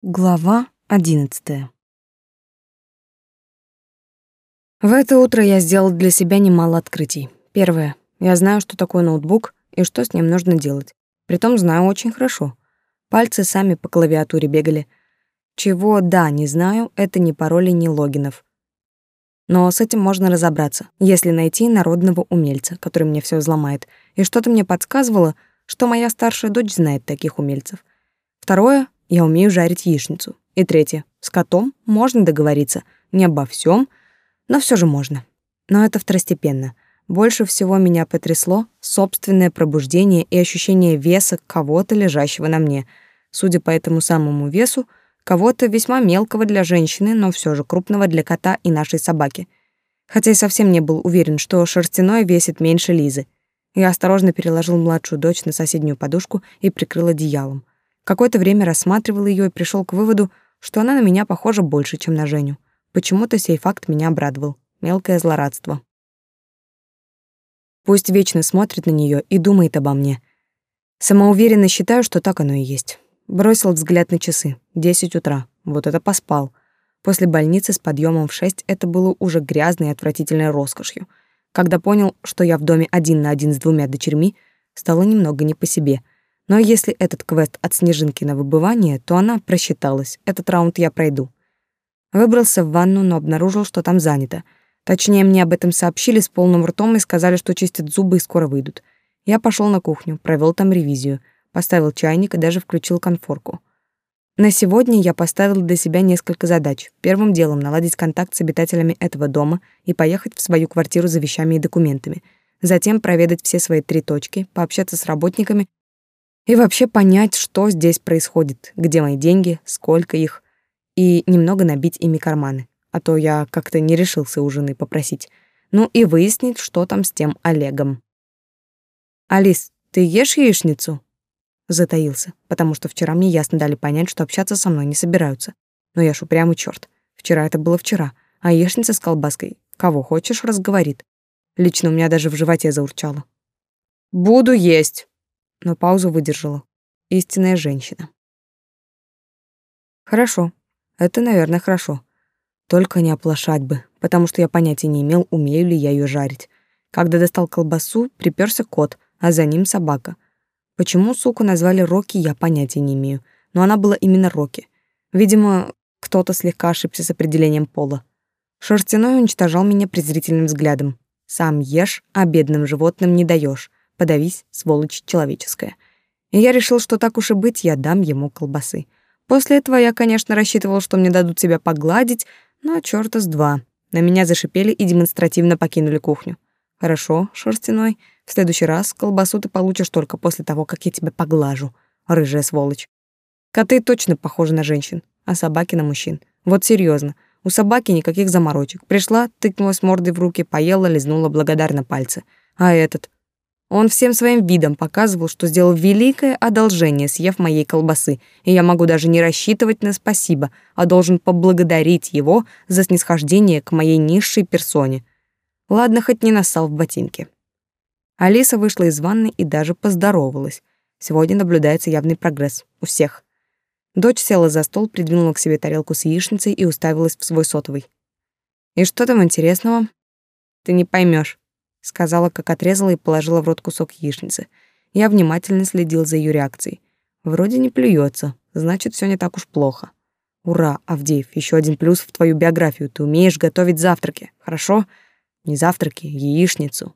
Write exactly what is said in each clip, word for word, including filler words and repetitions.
Глава одиннадцатая. В это утро я сделал для себя немало открытий. Первое. Я знаю, что такое ноутбук и что с ним нужно делать. Притом знаю очень хорошо. Пальцы сами по клавиатуре бегали. Чего, да, не знаю, это ни паролей, ни логинов. Но с этим можно разобраться, если найти народного умельца, который мне все взломает. И что-то мне подсказывало, что моя старшая дочь знает таких умельцев. Второе. Я умею жарить яичницу. И третье. С котом можно договориться. Не обо всем, но все же можно. Но это второстепенно. Больше всего меня потрясло собственное пробуждение и ощущение веса кого-то, лежащего на мне. Судя по этому самому весу, кого-то весьма мелкого для женщины, но все же крупного для кота и нашей собаки. Хотя и совсем не был уверен, что шерстяной весит меньше Лизы. Я осторожно переложил младшую дочь на соседнюю подушку и прикрыл одеялом. Какое-то время рассматривал ее и пришел к выводу, что она на меня похожа больше, чем на Женю. Почему-то сей факт меня обрадовал. Мелкое злорадство. Пусть вечно смотрит на нее и думает обо мне. Самоуверенно считаю, что так оно и есть. Бросил взгляд на часы. Десять утра. Вот это поспал. После больницы с подъемом в шесть это было уже грязной и отвратительной роскошью. Когда понял, что я в доме один на один с двумя дочерьми, стало немного не по себе. Но если этот квест от Снежинки на выбывание, то она просчиталась. Этот раунд я пройду. Выбрался в ванну, но обнаружил, что там занято. Точнее, мне об этом сообщили с полным ртом и сказали, что чистят зубы и скоро выйдут. Я пошел на кухню, провел там ревизию, поставил чайник и даже включил конфорку. На сегодня я поставил для себя несколько задач. Первым делом наладить контакт с обитателями этого дома и поехать в свою квартиру за вещами и документами. Затем проведать все свои три точки, пообщаться с работниками и вообще понять, что здесь происходит, где мои деньги, сколько их, и немного набить ими карманы, а то я как-то не решился у жены попросить. Ну и выяснить, что там с тем Олегом. «Алис, ты ешь яичницу?» Затаился, потому что вчера мне ясно дали понять, что общаться со мной не собираются. Но я ж упрямый чёрт. Вчера это было вчера, а яичница с колбаской кого хочешь разговорит. Лично у меня даже в животе заурчало. «Буду есть!» Но паузу выдержала. Истинная женщина. Хорошо. Это, наверное, хорошо. Только не оплошать бы, потому что я понятия не имел, умею ли я ее жарить. Когда достал колбасу, припёрся кот, а за ним собака. Почему суку назвали Рокки, я понятия не имею, но она была именно Рокки. Видимо, кто-то слегка ошибся с определением пола. Шерстяной уничтожал меня презрительным взглядом. Сам ешь, а бедным животным не даешь. Подавись, сволочь человеческая. И я решил, что так уж и быть, я дам ему колбасы. После этого я, конечно, рассчитывал, что мне дадут себя погладить, но чёрта с два. На меня зашипели и демонстративно покинули кухню. Хорошо, шерстяной, в следующий раз колбасу ты получишь только после того, как я тебя поглажу, рыжая сволочь. Коты точно похожи на женщин, а собаки на мужчин. Вот серьезно, у собаки никаких заморочек. Пришла, тыкнулась мордой в руки, поела, лизнула благодарно пальцы. А этот... Он всем своим видом показывал, что сделал великое одолжение, съев моей колбасы, и я могу даже не рассчитывать на спасибо, а должен поблагодарить его за снисхождение к моей низшей персоне. Ладно, хоть не нассал в ботинки. Алиса вышла из ванны и даже поздоровалась. Сегодня наблюдается явный прогресс у всех. Дочь села за стол, придвинула к себе тарелку с яичницей и уставилась в свой сотовый. «И что там интересного?» «Ты не поймешь», — сказала, как отрезала и положила в рот кусок яичницы. Я внимательно следил за ее реакцией. Вроде не плюется, значит, все не так уж плохо. Ура, Авдеев, еще один плюс в твою биографию. Ты умеешь готовить завтраки, хорошо? Не завтраки, яичницу.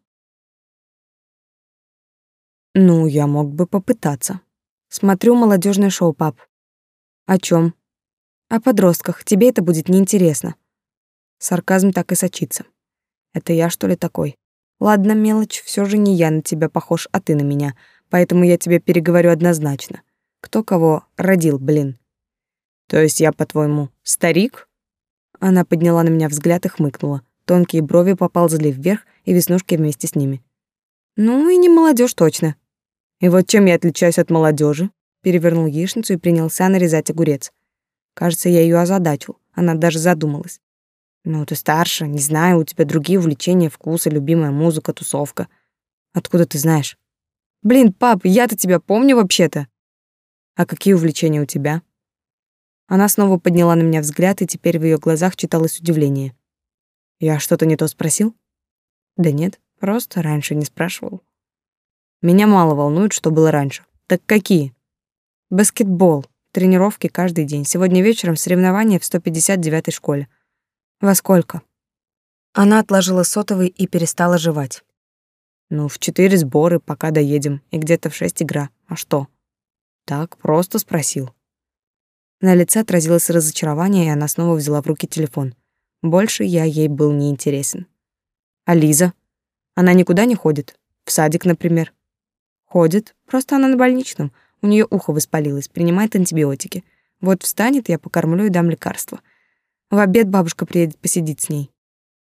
Ну, я мог бы попытаться. Смотрю молодежное шоу, пап. О чем? О подростках. Тебе это будет неинтересно. Сарказм так и сочится. Это я, что ли, такой? Ладно, мелочь, все же не я на тебя похож, а ты на меня, поэтому я тебе переговорю однозначно. Кто кого родил, блин? То есть я, по-твоему, старик? Она подняла на меня взгляд и хмыкнула. Тонкие брови поползли вверх, и веснушки вместе с ними. Ну и не молодежь точно. И вот чем я отличаюсь от молодежи? Перевернул яичницу и принялся нарезать огурец. Кажется, я ее озадачил. Она даже задумалась. Ну, ты старше, не знаю, у тебя другие увлечения, вкусы, любимая музыка, тусовка. Откуда ты знаешь? Блин, пап, я-то тебя помню вообще-то. А какие увлечения у тебя? Она снова подняла на меня взгляд, и теперь в ее глазах читалось удивление. Я что-то не то спросил? Да нет, просто раньше не спрашивал. Меня мало волнует, что было раньше. Так какие? Баскетбол, тренировки каждый день. Сегодня вечером соревнования в сто пятьдесят девятой школе. Во сколько? Она отложила сотовый и перестала жевать. Ну, в четыре сборы, пока доедем, и где-то в шесть игра. А что? Так, просто спросил. На лице отразилось разочарование, и она снова взяла в руки телефон. Больше я ей был не интересен. А Лиза? Она никуда не ходит? В садик, например? Ходит, просто она на больничном. У нее ухо воспалилось, принимает антибиотики. Вот встанет, я покормлю и дам лекарства. В обед бабушка приедет посидеть с ней.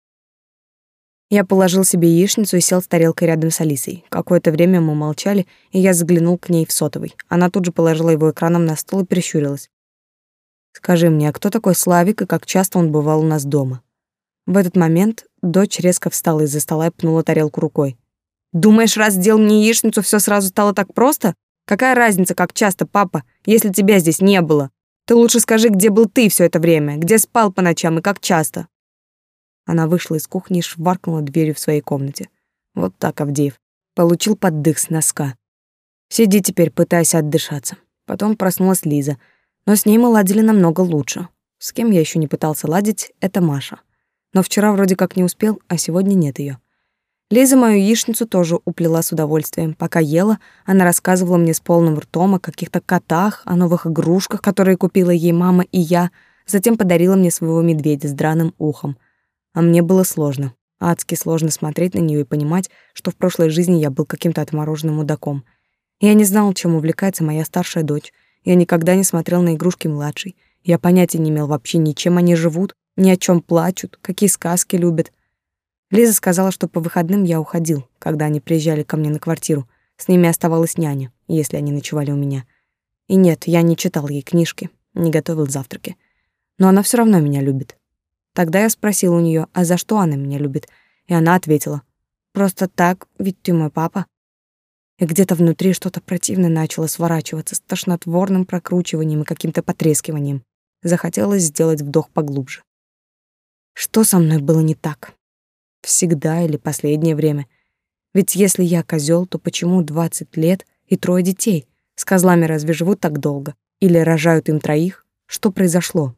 Я положил себе яичницу и сел с тарелкой рядом с Алисой. Какое-то время мы молчали, и я заглянул к ней в сотовый. Она тут же положила его экраном на стол и прищурилась. «Скажи мне, а кто такой Славик и как часто он бывал у нас дома?» В этот момент дочь резко встала из-за стола и пнула тарелку рукой. «Думаешь, раз сделал мне яичницу, все сразу стало так просто? Какая разница, как часто, папа, если тебя здесь не было? Ты лучше скажи, где был ты все это время, где спал по ночам и как часто?» Она вышла из кухни и шваркнула дверью в своей комнате. Вот так Авдеев. Получил поддых с носка. Сиди теперь, пытайся отдышаться. Потом проснулась Лиза, но с ней мы ладили намного лучше. С кем я еще не пытался ладить, это Маша. Но вчера вроде как не успел, а сегодня нет ее. Лиза мою яичницу тоже уплела с удовольствием. Пока ела, она рассказывала мне с полным ртом о каких-то котах, о новых игрушках, которые купила ей мама и я, затем подарила мне своего медведя с драным ухом. А мне было сложно. Адски сложно смотреть на нее и понимать, что в прошлой жизни я был каким-то отмороженным мудаком. Я не знал, чем увлекается моя старшая дочь. Я никогда не смотрел на игрушки младшей. Я понятия не имел вообще ни чем они живут, ни о чем плачут, какие сказки любят. Лиза сказала, что по выходным я уходил, когда они приезжали ко мне на квартиру. С ними оставалась няня, если они ночевали у меня. И нет, я не читал ей книжки, не готовил завтраки. Но она все равно меня любит. Тогда я спросил у нее, а за что она меня любит? И она ответила: «Просто так, ведь ты мой папа». И где-то внутри что-то противное начало сворачиваться с тошнотворным прокручиванием и каким-то потрескиванием. Захотелось сделать вдох поглубже. Что со мной было не так? Всегда или последнее время? Ведь если я козел, то почему двадцать лет и трое детей? С козлами разве живут так долго? Или рожают им троих? Что произошло?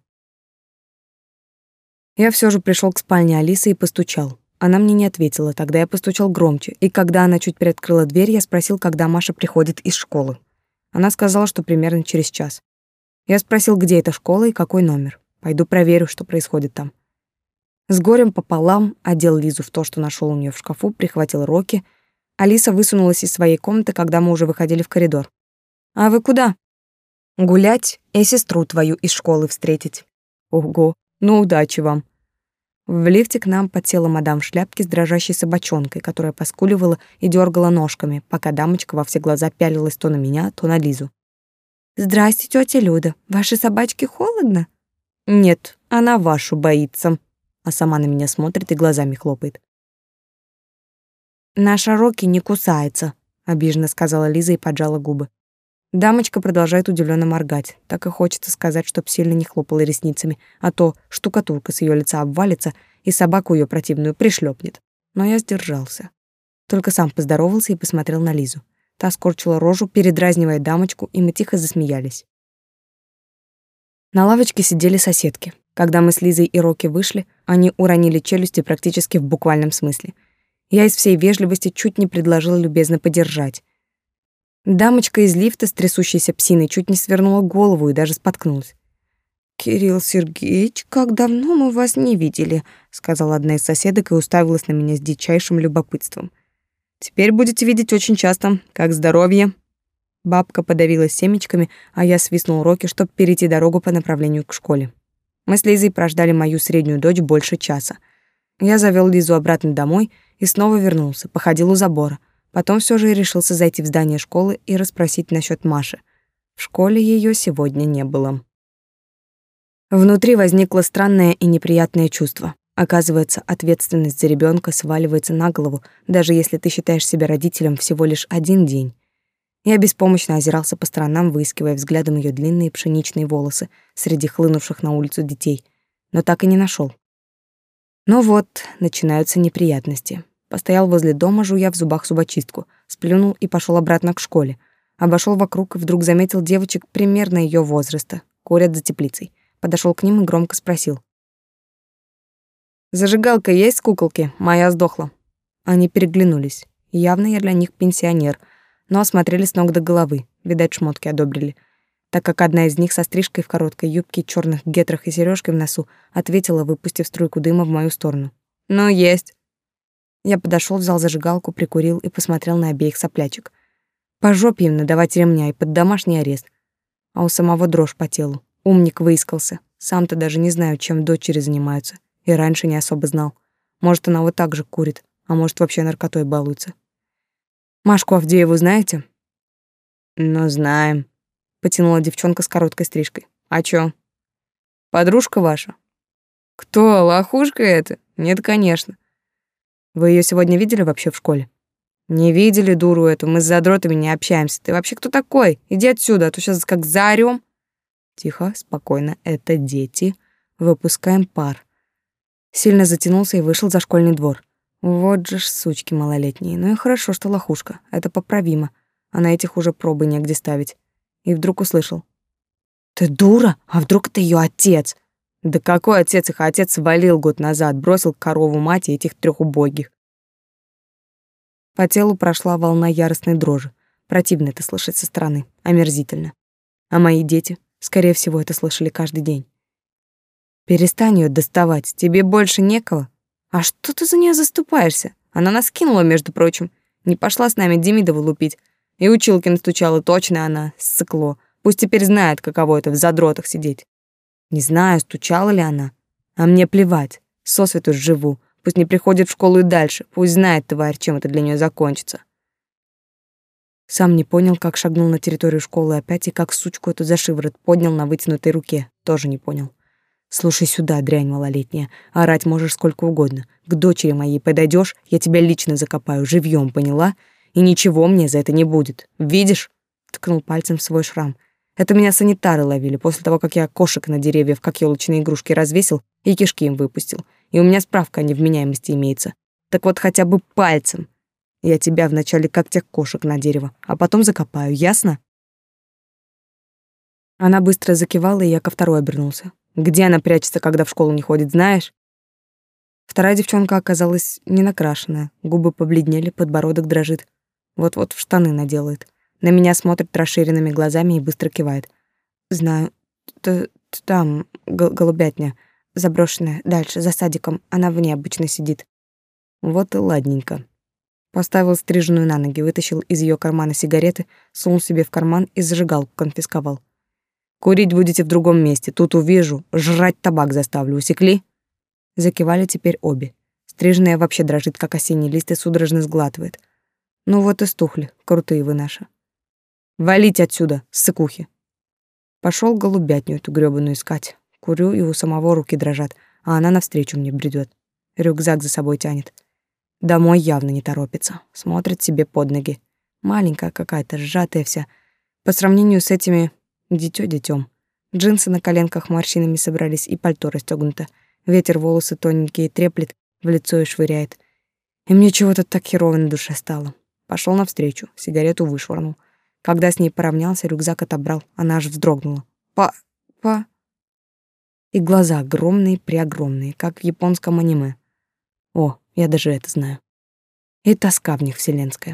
Я все же пришел к спальне Алисы и постучал. Она мне не ответила, тогда я постучал громче, и когда она чуть приоткрыла дверь, я спросил, когда Маша приходит из школы. Она сказала, что примерно через час. Я спросил, где эта школа и какой номер. Пойду проверю, что происходит там. С горем пополам одел Лизу в то, что нашел у нее в шкафу, прихватил Рокки. Алиса высунулась из своей комнаты, когда мы уже выходили в коридор. «А вы куда?» «Гулять и сестру твою из школы встретить». «Ого, ну удачи вам». В лифте к нам подсела мадам в шляпке с дрожащей собачонкой, которая поскуливала и дергала ножками, пока дамочка во все глаза пялилась то на меня, то на Лизу. «Здрасте, тетя Люда. Вашей собачке холодно?» «Нет, она вашу боится», а сама на меня смотрит и глазами хлопает. «Наша Рокки не кусается», — обиженно сказала Лиза и поджала губы. Дамочка продолжает удивленно моргать. Так и хочется сказать, чтоб сильно не хлопала ресницами, а то штукатурка с ее лица обвалится и собаку ее противную пришлепнет. Но я сдержался. Только сам поздоровался и посмотрел на Лизу. Та скорчила рожу, передразнивая дамочку, и мы тихо засмеялись. На лавочке сидели соседки. Когда мы с Лизой и Рокки вышли, они уронили челюсти практически в буквальном смысле. Я из всей вежливости чуть не предложила любезно подержать. Дамочка из лифта с трясущейся псиной чуть не свернула голову и даже споткнулась. «Кирилл Сергеевич, как давно мы вас не видели», — сказала одна из соседок и уставилась на меня с дичайшим любопытством. «Теперь будете видеть очень часто. Как здоровье?» Бабка подавилась семечками, а я свистнул Рокки, чтобы перейти дорогу по направлению к школе. Мы с Лизой прождали мою среднюю дочь больше часа. Я завел Лизу обратно домой и снова вернулся, походил у забора. Потом все же решился зайти в здание школы и расспросить насчет Маши. В школе ее сегодня не было. Внутри возникло странное и неприятное чувство. Оказывается, ответственность за ребенка сваливается на голову, даже если ты считаешь себя родителем всего лишь один день. Я беспомощно озирался по сторонам, выискивая взглядом ее длинные пшеничные волосы среди хлынувших на улицу детей, но так и не нашел. Ну вот, начинаются неприятности. Постоял возле дома, жуя в зубах зубочистку, сплюнул и пошел обратно к школе. Обошел вокруг и вдруг заметил девочек примерно ее возраста, курят за теплицей. Подошел к ним и громко спросил: «Зажигалка есть с куколки? Моя сдохла». Они переглянулись. Явно я для них пенсионер, но осмотрели с ног до головы, видать, шмотки одобрили, так как одна из них со стрижкой в короткой юбке, черных гетрах и сережкой в носу ответила, выпустив струйку дыма в мою сторону: «Ну, есть». Я подошел, взял зажигалку, прикурил и посмотрел на обеих соплячек. По жопе им надавать ремня и под домашний арест. А у самого дрожь по телу. Умник выискался. Сам-то даже не знаю, чем дочери занимаются. И раньше не особо знал. Может, она вот так же курит, а может, вообще наркотой балуется. Машку Авдееву знаете? Ну, знаем. Потянула девчонка с короткой стрижкой. А чё? Подружка ваша? Кто, лохушка это? Нет, конечно. Вы ее сегодня видели вообще в школе? Не видели дуру эту, мы с задротами не общаемся. Ты вообще кто такой? Иди отсюда, а то сейчас как заорём. Тихо, спокойно, это дети. Выпускаем пар. Сильно затянулся и вышел за школьный двор. Вот же ж сучки малолетние. Ну и хорошо, что лохушка. Это поправимо. А на этих уже пробы негде ставить. И вдруг услышал: «Ты дура? А вдруг это ее отец?» Да какой отец? Их отец свалил год назад, бросил корову мать и этих трех убогих. По телу прошла волна яростной дрожи. Противно это слышать со стороны, омерзительно. А мои дети, скорее всего, это слышали каждый день. Перестань ее доставать, тебе больше некого. А что ты за нее заступаешься? Она нас кинула, между прочим. Не пошла с нами Демидову лупить. И училки настучала, точно она, ссыкло. Пусть теперь знает, каково это в задротах сидеть. Не знаю, стучала ли она. А мне плевать, сосвету живу. Пусть не приходит в школу и дальше. Пусть знает, тварь, чем это для нее закончится. Сам не понял, как шагнул на территорию школы опять и как сучку эту за шиворот поднял на вытянутой руке. Тоже не понял. Слушай сюда, дрянь малолетняя. Орать можешь сколько угодно. К дочери моей подойдешь, я тебя лично закопаю, живьем, поняла? И ничего мне за это не будет. Видишь? Ткнул пальцем в свой шрам. Это меня санитары ловили после того, как я кошек на деревьях, как елочные игрушки, развесил и кишки им выпустил. И у меня справка о невменяемости имеется. Так вот хотя бы пальцем. Я тебя вначале как тех кошек на дерево, а потом закопаю, ясно? Она быстро закивала, и я ко второй обернулся. Где она прячется, когда в школу не ходит, знаешь? Вторая девчонка оказалась не накрашенная, губы побледнели, подбородок дрожит. Вот-вот в штаны наделает. На меня смотрит расширенными глазами и быстро кивает. Знаю, т -т там голубятня заброшенная, дальше, за садиком, она в ней обычно сидит. Вот и ладненько. Поставил стриженную на ноги, вытащил из ее кармана сигареты, сунул себе в карман и зажигалку конфисковал. Курить будете в другом месте, тут увижу, жрать табак заставлю, усекли? Закивали теперь обе. Стриженная вообще дрожит, как осенний лист, и судорожно сглатывает. Ну вот и стухли, крутые вы наши. Валите отсюда, ссыкухи. Пошел голубятню эту грёбаную искать. Курю, и у самого руки дрожат, а она навстречу мне бредет. Рюкзак за собой тянет. Домой явно не торопится, смотрит себе под ноги. Маленькая какая-то, сжатая вся. По сравнению с этими дитё детём. Джинсы на коленках морщинами собрались, и пальто расстёгнуто. Ветер волосы тоненькие треплет, в лицо и швыряет. И мне чего-то так херово на душе стало. Пошел навстречу, сигарету вышвырнул. Когда с ней поравнялся, рюкзак отобрал, она аж вздрогнула. Па... па... И глаза огромные-преогромные, как в японском аниме. О, я даже это знаю. И тоска в них вселенская.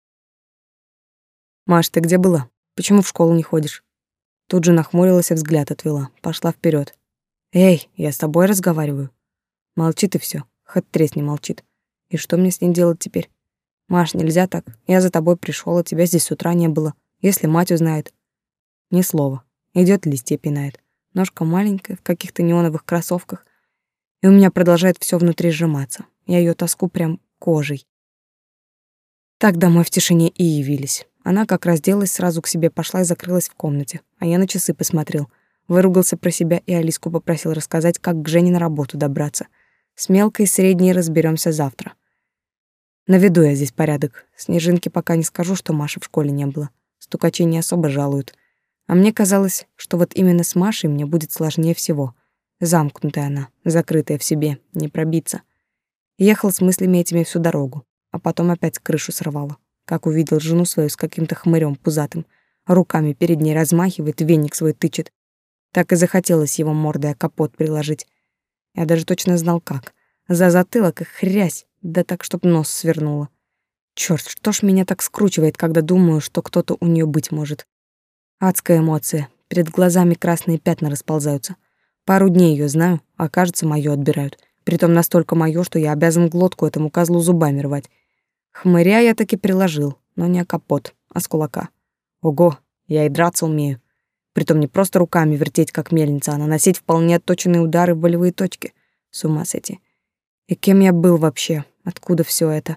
«Маш, ты где была? Почему в школу не ходишь?» Тут же нахмурилась и взгляд отвела, пошла вперед. «Эй, я с тобой разговариваю». Молчит и все, хоть тресни молчит. И что мне с ней делать теперь? Маш, нельзя так. Я за тобой пришел, а тебя здесь с утра не было. Если мать узнает. Ни слова. Идет, листья пинает. Ножка маленькая, в каких-то неоновых кроссовках. И у меня продолжает все внутри сжиматься. Я ее тоску прям кожей. Так домой в тишине и явились. Она как разделась, сразу к себе пошла и закрылась в комнате. А я на часы посмотрел. Выругался про себя и Алиску попросил рассказать, как к Жене на работу добраться. С мелкой и средней разберемся завтра. Наведу я здесь порядок. Снежинке пока не скажу, что Маши в школе не было. стукачей не особо жалуют. А мне казалось, что вот именно с Машей мне будет сложнее всего. Замкнутая она, закрытая в себе, не пробиться. Ехал с мыслями этими всю дорогу, а потом опять крышу сорвало, как увидел жену свою с каким-то хмырем пузатым, руками перед ней размахивает, веник свой тычет. Так и захотелось его мордой о капот приложить. Я даже точно знал как. За затылок и хрясь, да так, чтоб нос свернуло. Чёрт, что ж меня так скручивает, когда думаю, что кто-то у неё быть может. Адская эмоция. Перед глазами красные пятна расползаются. Пару дней её знаю, а кажется, моё отбирают. Притом настолько моё, что я обязан глотку этому козлу зубами рвать. Хмыря я таки приложил, но не о капот, а с кулака. Ого, я и драться умею. Притом не просто руками вертеть, как мельница, а наносить вполне отточенные удары в болевые точки. С ума сойти. И кем я был вообще? Откуда всё это?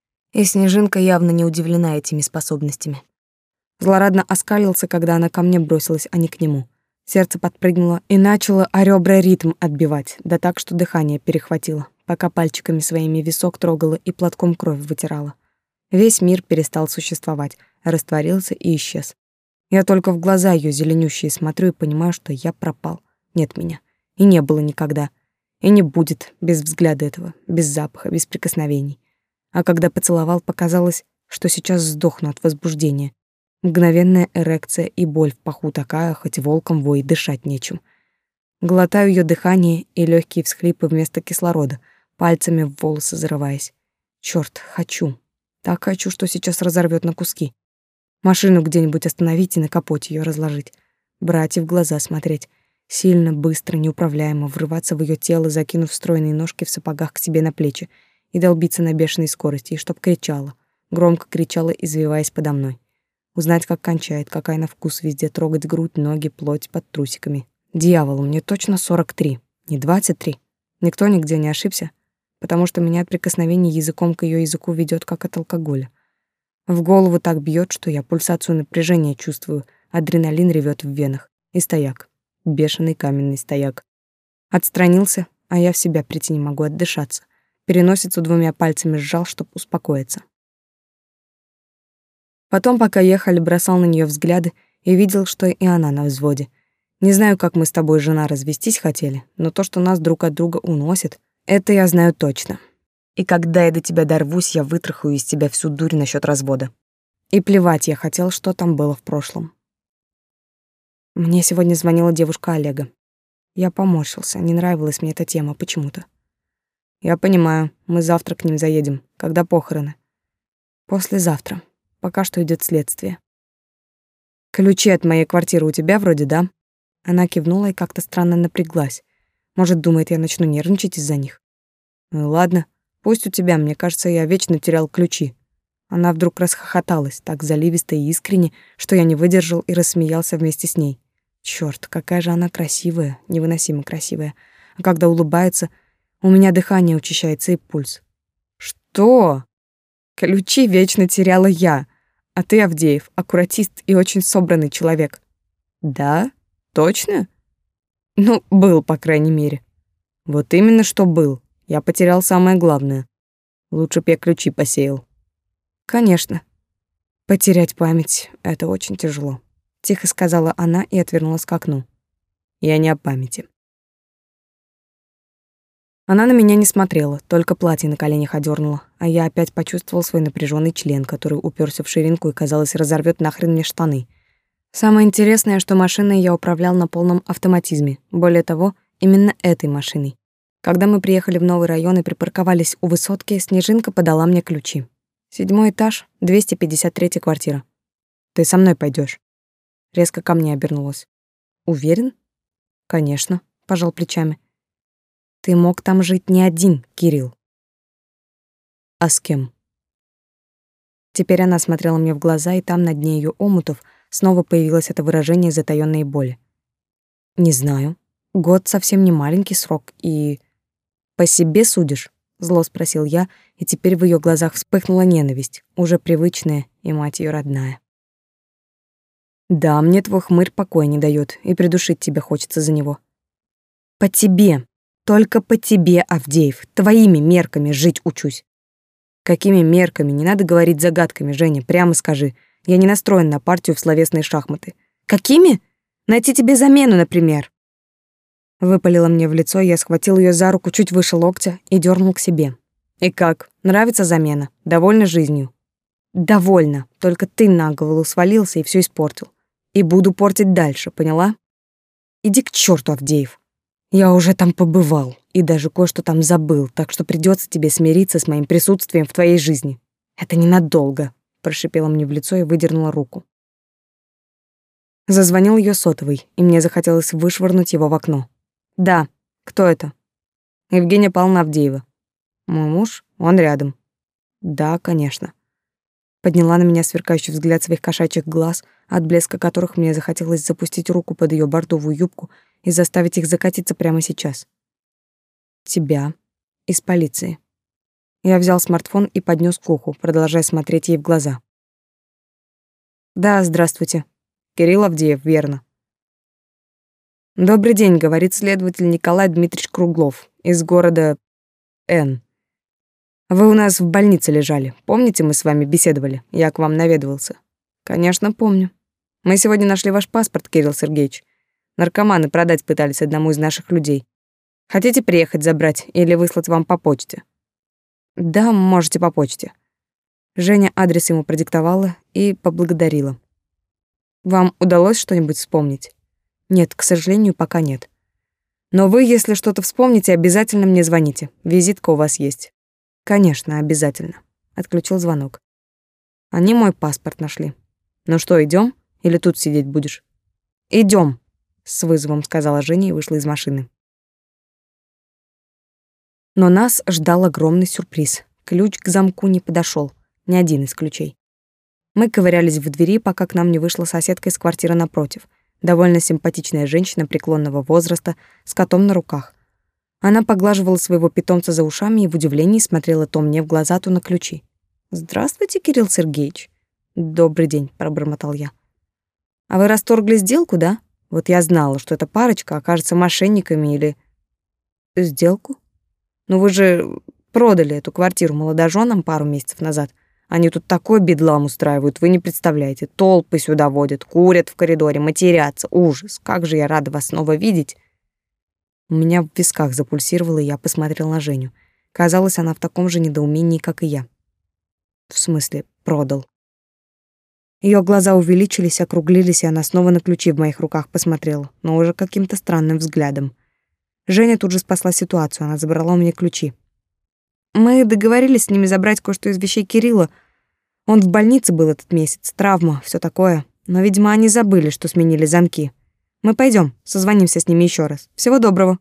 И Снежинка явно не удивлена этими способностями. Злорадно оскалился, когда она ко мне бросилась, а не к нему. Сердце подпрыгнуло и начало о ребра ритм отбивать, да так, что дыхание перехватило, пока пальчиками своими висок трогала и платком кровь вытирала. Весь мир перестал существовать, растворился и исчез. Я только в глаза её зеленющие смотрю и понимаю, что я пропал. Нет меня. И не было никогда. И не будет без взгляда этого, без запаха, без прикосновений. А когда поцеловал, показалось, что сейчас сдохну от возбуждения. Мгновенная эрекция и боль в паху такая, хоть волком вой, дышать нечем. Глотаю её дыхание и лёгкие всхлипы вместо кислорода, пальцами в волосы зарываясь. Чёрт, хочу. Так хочу, что сейчас разорвёт на куски. Машину где-нибудь остановить и на капоте её разложить. Брать и в глаза смотреть. Сильно, быстро, неуправляемо врываться в её тело, закинув стройные ножки в сапогах к себе на плечи, и долбиться на бешеной скорости, и чтоб кричала, громко кричала, извиваясь подо мной. Узнать, как кончает, какая на вкус везде, трогать грудь, ноги, плоть под трусиками. Дьявол, мне точно сорок три, не двадцать три. Никто нигде не ошибся, потому что меня от прикосновений языком к её языку ведёт, как от алкоголя. В голову так бьёт, что я пульсацию напряжения чувствую, адреналин ревёт в венах. И стояк, бешеный каменный стояк. Отстранился, а я в себя прийти не могу, отдышаться. Переносицу двумя пальцами сжал, чтоб успокоиться. Потом, пока ехали, бросал на неё взгляды и видел, что и она на взводе. Не знаю, как мы с тобой, жена, развестись хотели, но то, что нас друг от друга уносит, это я знаю точно. И когда я до тебя дорвусь, я вытрахаю из тебя всю дурь насчёт развода. И плевать я хотел, что там было в прошлом. Мне сегодня звонила девушка Олега. Я поморщился, не нравилась мне эта тема почему-то. Я понимаю, мы завтра к ним заедем. Когда похороны? Послезавтра. Пока что идёт следствие. Ключи от моей квартиры у тебя вроде, да? Она кивнула и как-то странно напряглась. Может, думает, я начну нервничать из-за них. Ну ладно, пусть у тебя, мне кажется, я вечно терял ключи. Она вдруг расхохоталась, так заливисто и искренне, что я не выдержал и рассмеялся вместе с ней. Чёрт, какая же она красивая, невыносимо красивая. А когда улыбается, у меня дыхание учащается и пульс. Что? Ключи вечно теряла я, а ты, Авдеев, аккуратист и очень собранный человек. Да? Точно? Ну, был, по крайней мере. Вот именно что был. Я потерял самое главное. Лучше б я ключи посеял. Конечно. Потерять память — это очень тяжело. Тихо сказала она и отвернулась к окну. Я не о памяти. Она на меня не смотрела, только платье на коленях одернула, а я опять почувствовал свой напряженный член, который уперся в ширинку и, казалось, разорвет нахрен мне штаны. Самое интересное, что машиной я управлял на полном автоматизме. Более того, именно этой машиной. Когда мы приехали в новый район и припарковались у высотки, Снежинка подала мне ключи. Седьмой этаж, двести пятьдесят третья квартира. Ты со мной пойдешь. Резко ко мне обернулась. Уверен? Конечно, пожал плечами. Ты мог там жить не один, Кирилл. А с кем? Теперь она смотрела мне в глаза, и там на дне ее омутов снова появилось это выражение затаённой боли. Не знаю. Год совсем не маленький срок, и... По себе судишь? Зло спросил я, и теперь в ее глазах вспыхнула ненависть, уже привычная и, мать ее, родная. Да, мне твой хмырь покоя не дает, и придушить тебя хочется за него. По тебе, только по тебе, Авдеев, твоими мерками жить учусь. Какими мерками? Не надо говорить загадками, Женя, прямо скажи. Я не настроен на партию в словесные шахматы. Какими? Найти тебе замену, например. Выпалила мне в лицо, я схватил ее за руку чуть выше локтя и дернул к себе. И как? Нравится замена? Довольна жизнью? Довольна. Только ты на голову свалился и все испортил. И буду портить дальше, поняла? Иди к черту, Авдеев. Я уже там побывал и даже кое-что там забыл, так что придется тебе смириться с моим присутствием в твоей жизни. Это ненадолго, прошипела мне в лицо и выдернула руку. Зазвонил ее сотовый, и мне захотелось вышвырнуть его в окно. Да, кто это? Евгения Павловна Авдеева. Мой муж, он рядом. Да, конечно. Подняла на меня сверкающий взгляд своих кошачьих глаз, от блеска которых мне захотелось запустить руку под ее бордовую юбку и заставить их закатиться прямо сейчас. Тебя. Из полиции. Я взял смартфон и поднес к уху, продолжая смотреть ей в глаза. Да, здравствуйте. Кирилл Авдеев, верно. Добрый день, говорит следователь Николай Дмитриевич Круглов из города Н. Вы у нас в больнице лежали. Помните, мы с вами беседовали? Я к вам наведывался. Конечно, помню. Мы сегодня нашли ваш паспорт, Кирилл Сергеевич. Наркоманы продать пытались одному из наших людей. Хотите приехать забрать или выслать вам по почте? Да, можете по почте. Женя адрес ему продиктовала и поблагодарила. Вам удалось что-нибудь вспомнить? Нет, к сожалению, пока нет. Но вы, если что-то вспомните, обязательно мне звоните. Визитка у вас есть. Конечно, обязательно. Отключил звонок. Они мой паспорт нашли. Ну что, идем? Или тут сидеть будешь? Идем, с вызовом сказала Женя и вышла из машины. Но нас ждал огромный сюрприз. Ключ к замку не подошел, ни один из ключей. Мы ковырялись в двери, пока к нам не вышла соседка из квартиры напротив, довольно симпатичная женщина преклонного возраста с котом на руках. Она поглаживала своего питомца за ушами и в удивлении смотрела то мне в глаза, то на ключи. «Здравствуйте, Кирилл Сергеевич». «Добрый день», — пробормотал я. «А вы расторгли сделку, да? Вот я знала, что эта парочка окажется мошенниками или...» «Сделку? Ну вы же продали эту квартиру молодоженам пару месяцев назад. Они тут такой бедлам устраивают, вы не представляете. Толпы сюда водят, курят в коридоре, матерятся. Ужас, как же я рада вас снова видеть». У меня в висках запульсировало, и я посмотрел на Женю. Казалось, она в таком же недоумении, как и я. В смысле, продал. Ее глаза увеличились, округлились, и она снова на ключи в моих руках посмотрела, но уже каким-то странным взглядом. Женя тут же спасла ситуацию, она забрала у меня ключи. Мы договорились с ними забрать кое-что из вещей Кирилла. Он в больнице был этот месяц, травма, все такое. Но, видимо, они забыли, что сменили замки. Мы пойдем, созвонимся с ними еще раз. Всего доброго.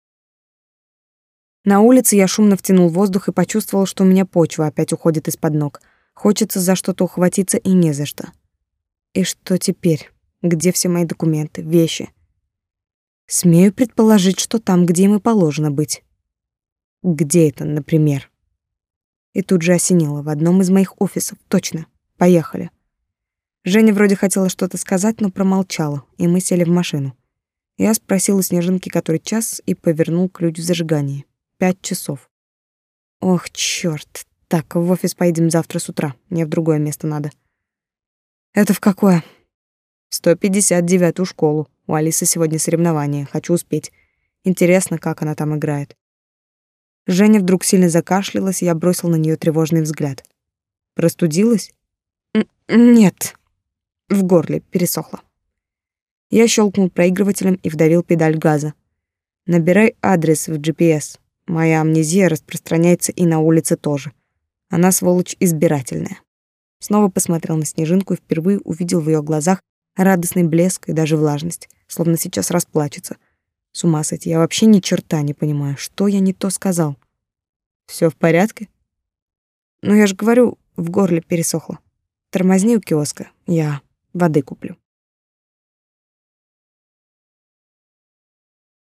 На улице я шумно втянул воздух и почувствовал, что у меня почва опять уходит из-под ног. Хочется за что-то ухватиться и не за что. И что теперь? Где все мои документы, вещи? Смею предположить, что там, где им и положено быть. Где это, например? И тут же осенило, в одном из моих офисов, точно. Поехали. Женя вроде хотела что-то сказать, но промолчала, и мы сели в машину. Я спросил у Снежинки, который час, и повернул ключ в зажигании. Пять часов. Ох, чёрт. Так, в офис поедем завтра с утра. Мне в другое место надо. Это в какое? В сто пятьдесят девятую школу. У Алисы сегодня соревнования. Хочу успеть. Интересно, как она там играет. Женя вдруг сильно закашлялась, и я бросил на нее тревожный взгляд. Простудилась? Нет. В горле пересохло. Я щелкнул проигрывателем и вдавил педаль газа. Набирай адрес в джи пи эс. Моя амнезия распространяется и на улице тоже. Она, сволочь, избирательная. Снова посмотрел на Снежинку и впервые увидел в ее глазах радостный блеск и даже влажность, словно сейчас расплачется. С ума сойти, я вообще ни черта не понимаю, что я не то сказал. Все в порядке? Ну я же говорю, в горле пересохло. Тормозни у киоска, я воды куплю.